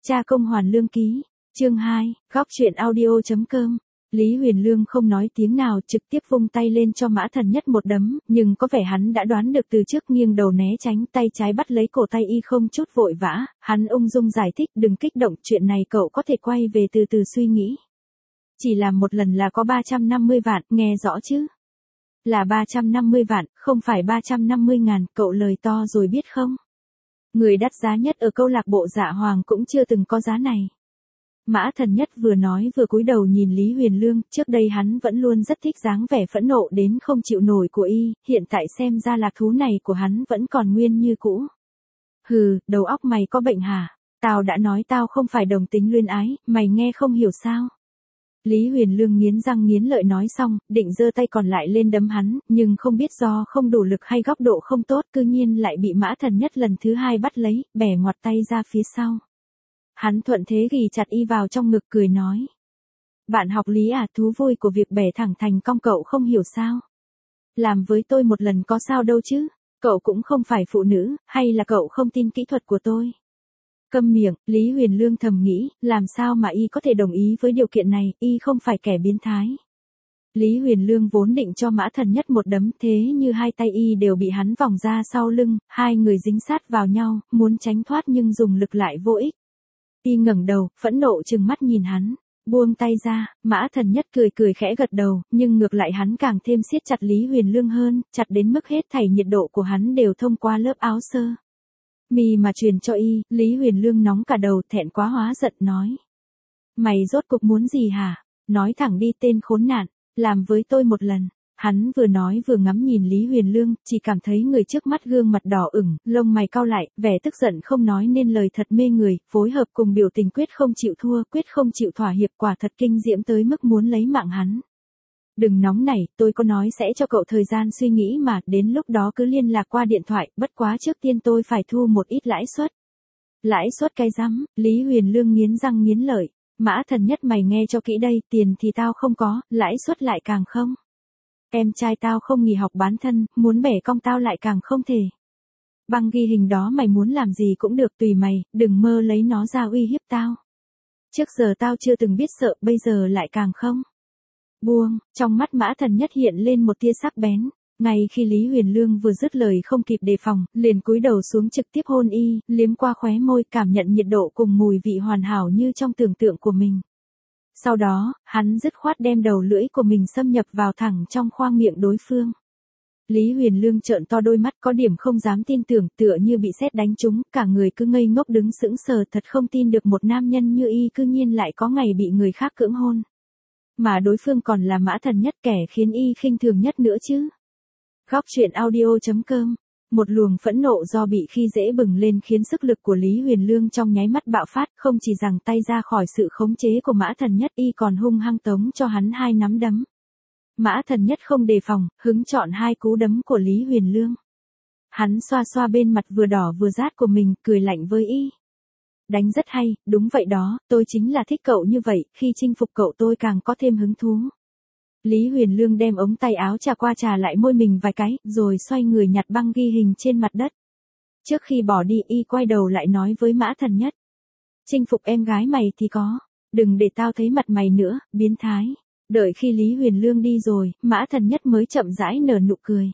Cha công hoàn lương ký, chương 2, góc truyện audio.com. Lý Huyền Lương không nói tiếng nào, trực tiếp vung tay lên cho Mã Thần Nhất một đấm, nhưng có vẻ hắn đã đoán được từ trước, nghiêng đầu né tránh, tay trái bắt lấy cổ tay y không chút vội vã, hắn ung dung giải thích, đừng kích động, chuyện này cậu có thể quay về từ từ suy nghĩ. Chỉ làm một lần là có 350 vạn, nghe rõ chứ? Là 350 vạn, không phải 350.000, cậu lời to rồi biết không? Người đắt giá nhất ở câu lạc bộ Dạ Hoàng cũng chưa từng có giá này. Mã Thần Nhất vừa nói vừa cúi đầu nhìn Lý Huyền Lương, trước đây hắn vẫn luôn rất thích dáng vẻ phẫn nộ đến không chịu nổi của y, hiện tại xem ra lạc thú này của hắn vẫn còn nguyên như cũ. Hừ, đầu óc mày có bệnh hả? Tao đã nói tao không phải đồng tính luyến ái, mày nghe không hiểu sao? Lý Huyền Lương nghiến răng nghiến lợi nói xong, định giơ tay còn lại lên đấm hắn, nhưng không biết do không đủ lực hay góc độ không tốt, cư nhiên lại bị Mã Thần Nhất lần thứ hai bắt lấy, bẻ ngoặt tay ra phía sau. Hắn thuận thế ghì chặt y vào trong ngực cười nói. Bạn học Lý à, thú vui của việc bẻ thẳng thành cong cậu không hiểu sao? Làm với tôi một lần có sao đâu chứ, cậu cũng không phải phụ nữ, hay là cậu không tin kỹ thuật của tôi? Câm miệng, Lý Huyền Lương thầm nghĩ, làm sao mà y có thể đồng ý với điều kiện này, y không phải kẻ biến thái. Lý Huyền Lương vốn định cho Mã Thần Nhất một đấm, thế như hai tay y đều bị hắn vòng ra sau lưng, hai người dính sát vào nhau, muốn tránh thoát nhưng dùng lực lại vô ích. Y ngẩng đầu, phẫn nộ trừng mắt nhìn hắn, buông tay ra, Mã Thần Nhất cười cười khẽ gật đầu, nhưng ngược lại hắn càng thêm siết chặt Lý Huyền Lương hơn, chặt đến mức hết thảy nhiệt độ của hắn đều thông qua lớp áo sơ mi mà truyền cho y. Lý Huyền Lương nóng cả đầu, thẹn quá hóa giận nói. Mày rốt cục muốn gì hả? Nói thẳng đi tên khốn nạn, làm với tôi một lần. Hắn vừa nói vừa ngắm nhìn Lý Huyền Lương, chỉ cảm thấy người trước mắt gương mặt đỏ ửng, lông mày cau lại, vẻ tức giận không nói nên lời, thật mê người, phối hợp cùng biểu tình quyết không chịu thua, quyết không chịu thỏa hiệp, quả thật kinh diễm tới mức muốn lấy mạng hắn. Đừng nóng nảy, tôi có nói sẽ cho cậu thời gian suy nghĩ mà, đến lúc đó cứ liên lạc qua điện thoại, bất quá trước tiên tôi phải thu một ít lãi suất. Lãi suất cái rắm, Lý Huyền Lương nghiến răng nghiến lợi. Mã Thần Nhất mày nghe cho kỹ đây, tiền thì tao không có, lãi suất lại càng không. Em trai tao không nghỉ học bán thân, muốn bẻ cong tao lại càng không thể. Băng ghi hình đó mày muốn làm gì cũng được, tùy mày, đừng mơ lấy nó ra uy hiếp tao. Trước giờ tao chưa từng biết sợ, bây giờ lại càng không. Buông, trong mắt Mã Thần Nhất hiện lên một tia sắc bén. Ngay khi Lý Huyền Lương vừa dứt lời không kịp đề phòng, liền cúi đầu xuống trực tiếp hôn y, liếm qua khóe môi, cảm nhận nhiệt độ cùng mùi vị hoàn hảo như trong tưởng tượng của mình. Sau đó, hắn dứt khoát đem đầu lưỡi của mình xâm nhập vào thẳng trong khoang miệng đối phương. Lý Huyền Lương trợn to đôi mắt, có điểm không dám tin tưởng, tựa như bị sét đánh trúng, cả người cứ ngây ngốc đứng sững sờ, thật không tin được một nam nhân như y cư nhiên lại có ngày bị người khác cưỡng hôn. Mà đối phương còn là Mã Thần Nhất, kẻ khiến y khinh thường nhất nữa chứ. Góc truyện audio.com. Một luồng phẫn nộ do bị khi dễ bừng lên khiến sức lực của Lý Huyền Lương trong nháy mắt bạo phát, không chỉ giằng tay ra khỏi sự khống chế của Mã Thần Nhất, y còn hung hăng tống cho hắn hai nắm đấm. Mã Thần Nhất không đề phòng, hứng chọn hai cú đấm của Lý Huyền Lương. Hắn xoa xoa bên mặt vừa đỏ vừa rát của mình, cười lạnh với y. Đánh rất hay, đúng vậy đó, tôi chính là thích cậu như vậy, khi chinh phục cậu tôi càng có thêm hứng thú. Lý Huyền Lương đem ống tay áo chà qua chà lại môi mình vài cái, rồi xoay người nhặt băng ghi hình trên mặt đất. Trước khi bỏ đi, y quay đầu lại nói với Mã Thần Nhất. Chinh phục em gái mày thì có, đừng để tao thấy mặt mày nữa, biến thái. Đợi khi Lý Huyền Lương đi rồi, Mã Thần Nhất mới chậm rãi nở nụ cười.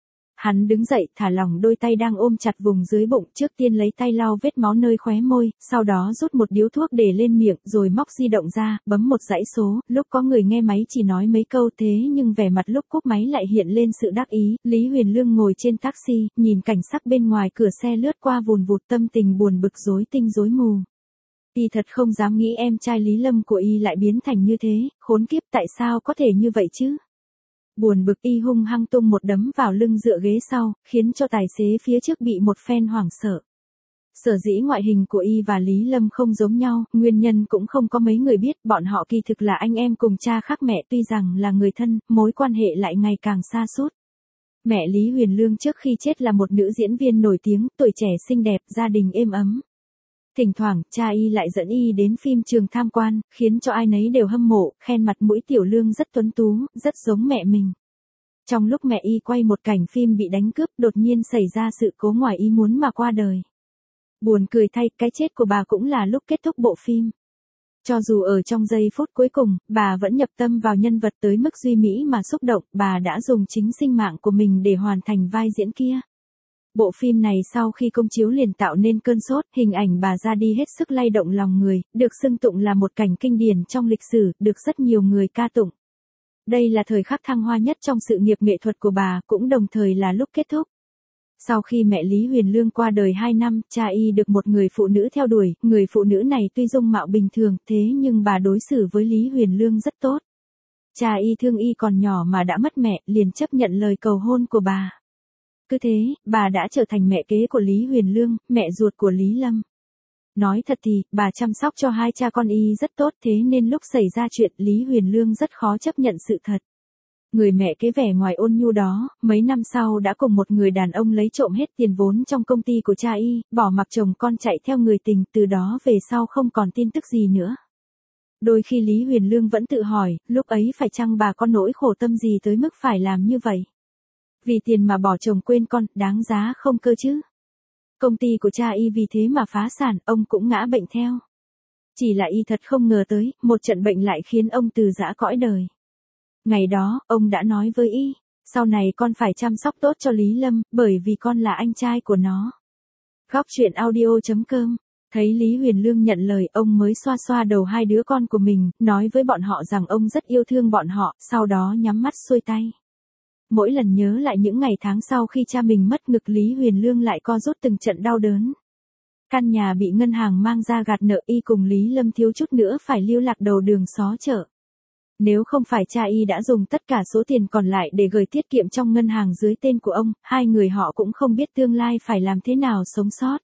Hắn đứng dậy, thả lỏng đôi tay đang ôm chặt vùng dưới bụng, trước tiên lấy tay lau vết máu nơi khóe môi, sau đó rút một điếu thuốc để lên miệng, rồi móc di động ra, bấm một dãy số, lúc có người nghe máy chỉ nói mấy câu thế nhưng vẻ mặt lúc cúp máy lại hiện lên sự đắc ý. Lý Huyền Lương ngồi trên taxi, nhìn cảnh sắc bên ngoài cửa xe lướt qua vùn vụt, tâm tình buồn bực rối tinh rối mù. Y thật không dám nghĩ em trai Lý Lâm của y lại biến thành như thế, khốn kiếp, tại sao có thể như vậy chứ? Buồn bực, y hung hăng tung một đấm vào lưng dựa ghế sau, khiến cho tài xế phía trước bị một phen hoảng sợ. Sở dĩ ngoại hình của y và Lý Lâm không giống nhau, nguyên nhân cũng không có mấy người biết, bọn họ kỳ thực là anh em cùng cha khác mẹ, tuy rằng là người thân, mối quan hệ lại ngày càng xa sút. Mẹ Lý Huyền Lương trước khi chết là một nữ diễn viên nổi tiếng, tuổi trẻ xinh đẹp, gia đình êm ấm. Thỉnh thoảng, cha y lại dẫn y đến phim trường tham quan, khiến cho ai nấy đều hâm mộ, khen mặt mũi Tiểu Lương rất tuấn tú, rất giống mẹ mình. Trong lúc mẹ y quay một cảnh phim bị đánh cướp, đột nhiên xảy ra sự cố ngoài ý muốn mà qua đời. Buồn cười thay, cái chết của bà cũng là lúc kết thúc bộ phim. Cho dù ở trong giây phút cuối cùng, bà vẫn nhập tâm vào nhân vật tới mức duy mỹ mà xúc động, bà đã dùng chính sinh mạng của mình để hoàn thành vai diễn kia. Bộ phim này sau khi công chiếu liền tạo nên cơn sốt, hình ảnh bà ra đi hết sức lay động lòng người, được xưng tụng là một cảnh kinh điển trong lịch sử, được rất nhiều người ca tụng. Đây là thời khắc thăng hoa nhất trong sự nghiệp nghệ thuật của bà, cũng đồng thời là lúc kết thúc. Sau khi mẹ Lý Huyền Lương qua đời 2 năm, cha y được một người phụ nữ theo đuổi, người phụ nữ này tuy dung mạo bình thường, thế nhưng bà đối xử với Lý Huyền Lương rất tốt. Cha y thương y còn nhỏ mà đã mất mẹ, liền chấp nhận lời cầu hôn của bà. Cứ thế, bà đã trở thành mẹ kế của Lý Huyền Lương, mẹ ruột của Lý Lâm. Nói thật thì, bà chăm sóc cho hai cha con y rất tốt, thế nên lúc xảy ra chuyện Lý Huyền Lương rất khó chấp nhận sự thật. Người mẹ kế vẻ ngoài ôn nhu đó, mấy năm sau đã cùng một người đàn ông lấy trộm hết tiền vốn trong công ty của cha y, bỏ mặc chồng con chạy theo người tình, từ đó về sau không còn tin tức gì nữa. Đôi khi Lý Huyền Lương vẫn tự hỏi, lúc ấy phải chăng bà có nỗi khổ tâm gì tới mức phải làm như vậy? Vì tiền mà bỏ chồng quên con, đáng giá không cơ chứ? Công ty của cha y vì thế mà phá sản, ông cũng ngã bệnh theo. Chỉ là y thật không ngờ tới, một trận bệnh lại khiến ông từ giã cõi đời. Ngày đó, ông đã nói với y, sau này con phải chăm sóc tốt cho Lý Lâm, bởi vì con là anh trai của nó. Góc truyện audio.com. Thấy Lý Huyền Lương nhận lời, ông mới xoa xoa đầu hai đứa con của mình, nói với bọn họ rằng ông rất yêu thương bọn họ, sau đó nhắm mắt xuôi tay. Mỗi lần nhớ lại những ngày tháng sau khi cha mình mất, ngực Lý Huyền Lương lại co rút từng trận đau đớn. Căn nhà bị ngân hàng mang ra gạt nợ, y cùng Lý Lâm thiếu chút nữa phải lưu lạc đầu đường xó chợ. Nếu không phải cha y đã dùng tất cả số tiền còn lại để gửi tiết kiệm trong ngân hàng dưới tên của ông, hai người họ cũng không biết tương lai phải làm thế nào sống sót.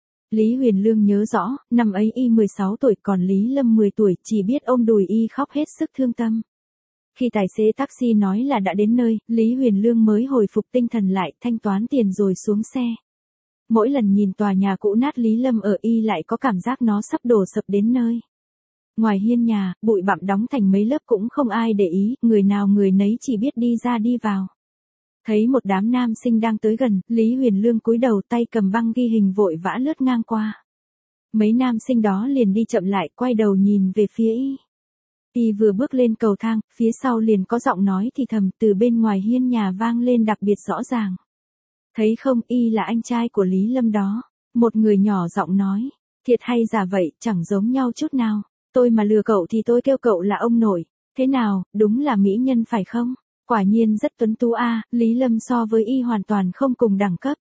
Lý Huyền Lương nhớ rõ, năm ấy y 16 tuổi còn Lý Lâm 10 tuổi, chỉ biết ôm đùi y khóc hết sức thương tâm. Khi tài xế taxi nói là đã đến nơi, Lý Huyền Lương mới hồi phục tinh thần lại, thanh toán tiền rồi xuống xe. Mỗi lần nhìn tòa nhà cũ nát Lý Lâm ở, y lại có cảm giác nó sắp đổ sập đến nơi. Ngoài hiên nhà, bụi bặm đóng thành mấy lớp cũng không ai để ý, người nào người nấy chỉ biết đi ra đi vào. Thấy một đám nam sinh đang tới gần, Lý Huyền Lương cúi đầu, tay cầm băng ghi hình vội vã lướt ngang qua. Mấy nam sinh đó liền đi chậm lại, quay đầu nhìn về phía y. Y vừa bước lên cầu thang, phía sau liền có giọng nói thì thầm từ bên ngoài hiên nhà vang lên đặc biệt rõ ràng. Thấy không, y là anh trai của Lý Lâm đó. Một người nhỏ giọng nói, thiệt hay giả vậy, chẳng giống nhau chút nào. Tôi mà lừa cậu thì tôi kêu cậu là ông nội. Thế nào, đúng là mỹ nhân phải không? Quả nhiên rất tuấn tú a. Lý Lâm so với y hoàn toàn không cùng đẳng cấp.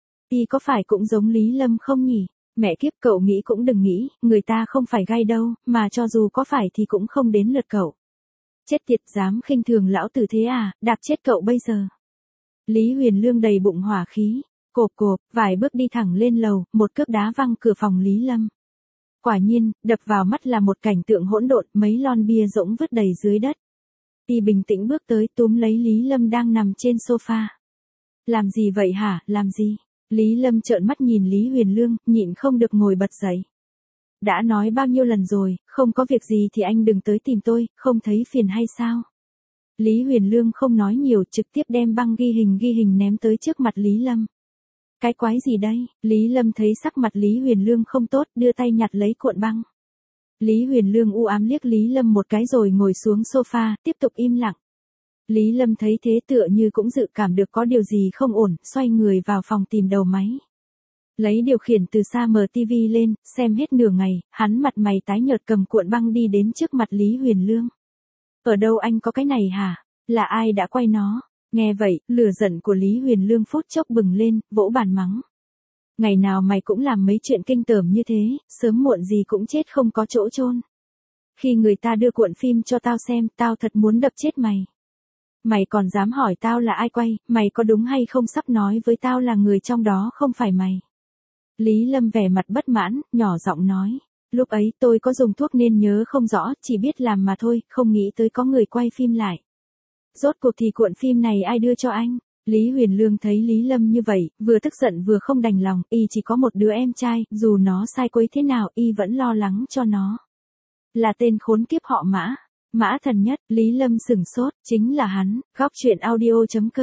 Y có phải cũng giống Lý Lâm không nhỉ? Mẹ kiếp, cậu nghĩ cũng đừng nghĩ, người ta không phải gay đâu, mà cho dù có phải thì cũng không đến lượt cậu. Chết tiệt, dám khinh thường lão tử thế à, đạp chết cậu bây giờ. Lý Huyền Lương đầy bụng hỏa khí, cộp cộp, vài bước đi thẳng lên lầu, một cước đá văng cửa phòng Lý Lâm. Quả nhiên, đập vào mắt là một cảnh tượng hỗn độn, mấy lon bia rỗng vứt đầy dưới đất. Y bình tĩnh bước tới, túm lấy Lý Lâm đang nằm trên sofa. Làm gì vậy hả, làm gì? Lý Lâm trợn mắt nhìn Lý Huyền Lương, nhịn không được ngồi bật dậy. Đã nói bao nhiêu lần rồi, không có việc gì thì anh đừng tới tìm tôi, không thấy phiền hay sao? Lý Huyền Lương không nói nhiều, trực tiếp đem băng ghi hình ném tới trước mặt Lý Lâm. Cái quái gì đây? Lý Lâm thấy sắc mặt Lý Huyền Lương không tốt, đưa tay nhặt lấy cuộn băng. Lý Huyền Lương u ám liếc Lý Lâm một cái rồi ngồi xuống sofa, tiếp tục im lặng. Lý Lâm thấy thế tựa như cũng dự cảm được có điều gì không ổn, xoay người vào phòng tìm đầu máy. Lấy điều khiển từ xa mở tivi lên, xem hết nửa ngày, hắn mặt mày tái nhợt cầm cuộn băng đi đến trước mặt Lý Huyền Lương. Ở đâu anh có cái này hả? Là ai đã quay nó? Nghe vậy, lửa giận của Lý Huyền Lương phút chốc bừng lên, vỗ bàn mắng. Ngày nào mày cũng làm mấy chuyện kinh tởm như thế, sớm muộn gì cũng chết không có chỗ chôn. Khi người ta đưa cuộn phim cho tao xem, tao thật muốn đập chết mày. Mày còn dám hỏi tao là ai quay, mày có đúng hay không sắp nói với tao là người trong đó không phải mày. Lý Lâm vẻ mặt bất mãn, nhỏ giọng nói. Lúc ấy tôi có dùng thuốc nên nhớ không rõ, chỉ biết làm mà thôi, không nghĩ tới có người quay phim lại. Rốt cuộc thì cuộn phim này ai đưa cho anh? Lý Huyền Lương thấy Lý Lâm như vậy, vừa tức giận vừa không đành lòng, y chỉ có một đứa em trai, dù nó sai quấy thế nào, y vẫn lo lắng cho nó. Là tên khốn kiếp họ Mã. Mã Thần Nhất, Lý Lâm sửng sốt, chính là hắn. Góc truyện audio.com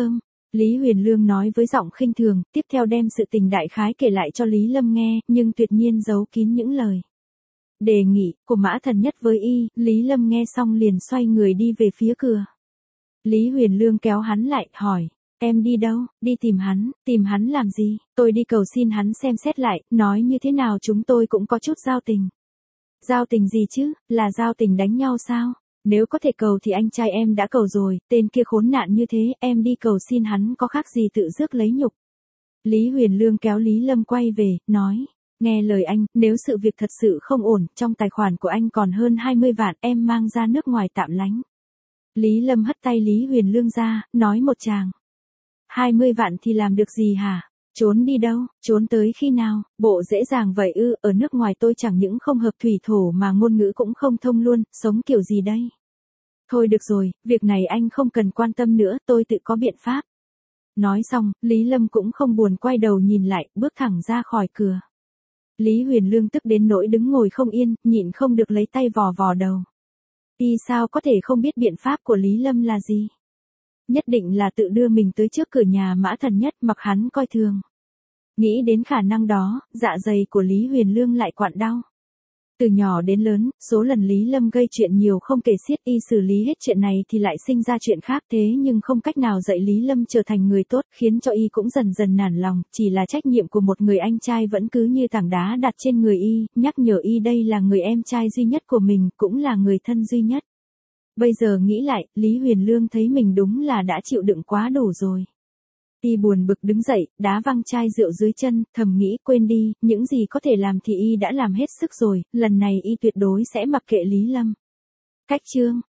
Lý Huyền Lương nói với giọng khinh thường, tiếp theo đem sự tình đại khái kể lại cho Lý Lâm nghe, nhưng tuyệt nhiên giấu kín những lời đề nghị của Mã Thần Nhất với y. Lý Lâm nghe xong liền xoay người đi về phía cửa. Lý Huyền Lương kéo hắn lại, hỏi, em đi đâu? Đi tìm hắn làm gì? Tôi đi cầu xin hắn xem xét lại, nói như thế nào chúng tôi cũng có chút giao tình. Giao tình gì chứ, là giao tình đánh nhau sao? Nếu có thể cầu thì anh trai em đã cầu rồi, tên kia khốn nạn như thế, em đi cầu xin hắn có khác gì tự rước lấy nhục. Lý Huyền Lương kéo Lý Lâm quay về, nói, nghe lời anh, nếu sự việc thật sự không ổn, trong tài khoản của anh còn hơn 20 vạn, em mang ra nước ngoài tạm lánh. Lý Lâm hất tay Lý Huyền Lương ra, nói một tràng. 20 vạn thì làm được gì hả? Trốn đi đâu? Trốn tới khi nào? Bộ dễ dàng vậy ư? Ở nước ngoài tôi chẳng những không hợp thủy thổ mà ngôn ngữ cũng không thông luôn, sống kiểu gì đây? Thôi được rồi, việc này anh không cần quan tâm nữa, tôi tự có biện pháp. Nói xong, Lý Lâm cũng không buồn quay đầu nhìn lại, bước thẳng ra khỏi cửa. Lý Huyền Lương tức đến nỗi đứng ngồi không yên, nhịn không được lấy tay vò vò đầu. Y sao có thể không biết biện pháp của Lý Lâm là gì? Nhất định là tự đưa mình tới trước cửa nhà Mã Thần Nhất mặc hắn coi thường. Nghĩ đến khả năng đó, dạ dày của Lý Huyền Lương lại quặn đau. Từ nhỏ đến lớn, số lần Lý Lâm gây chuyện nhiều không kể xiết, y xử lý hết chuyện này thì lại sinh ra chuyện khác, thế nhưng không cách nào dạy Lý Lâm trở thành người tốt, khiến cho y cũng dần dần nản lòng, chỉ là trách nhiệm của một người anh trai vẫn cứ như tảng đá đặt trên người y, nhắc nhở y đây là người em trai duy nhất của mình, cũng là người thân duy nhất. Bây giờ nghĩ lại, Lý Huyền Lương thấy mình đúng là đã chịu đựng quá đủ rồi. Y buồn bực đứng dậy, đá văng chai rượu dưới chân, thầm nghĩ quên đi, những gì có thể làm thì y đã làm hết sức rồi, lần này y tuyệt đối sẽ mặc kệ Lý Lâm. Cách chương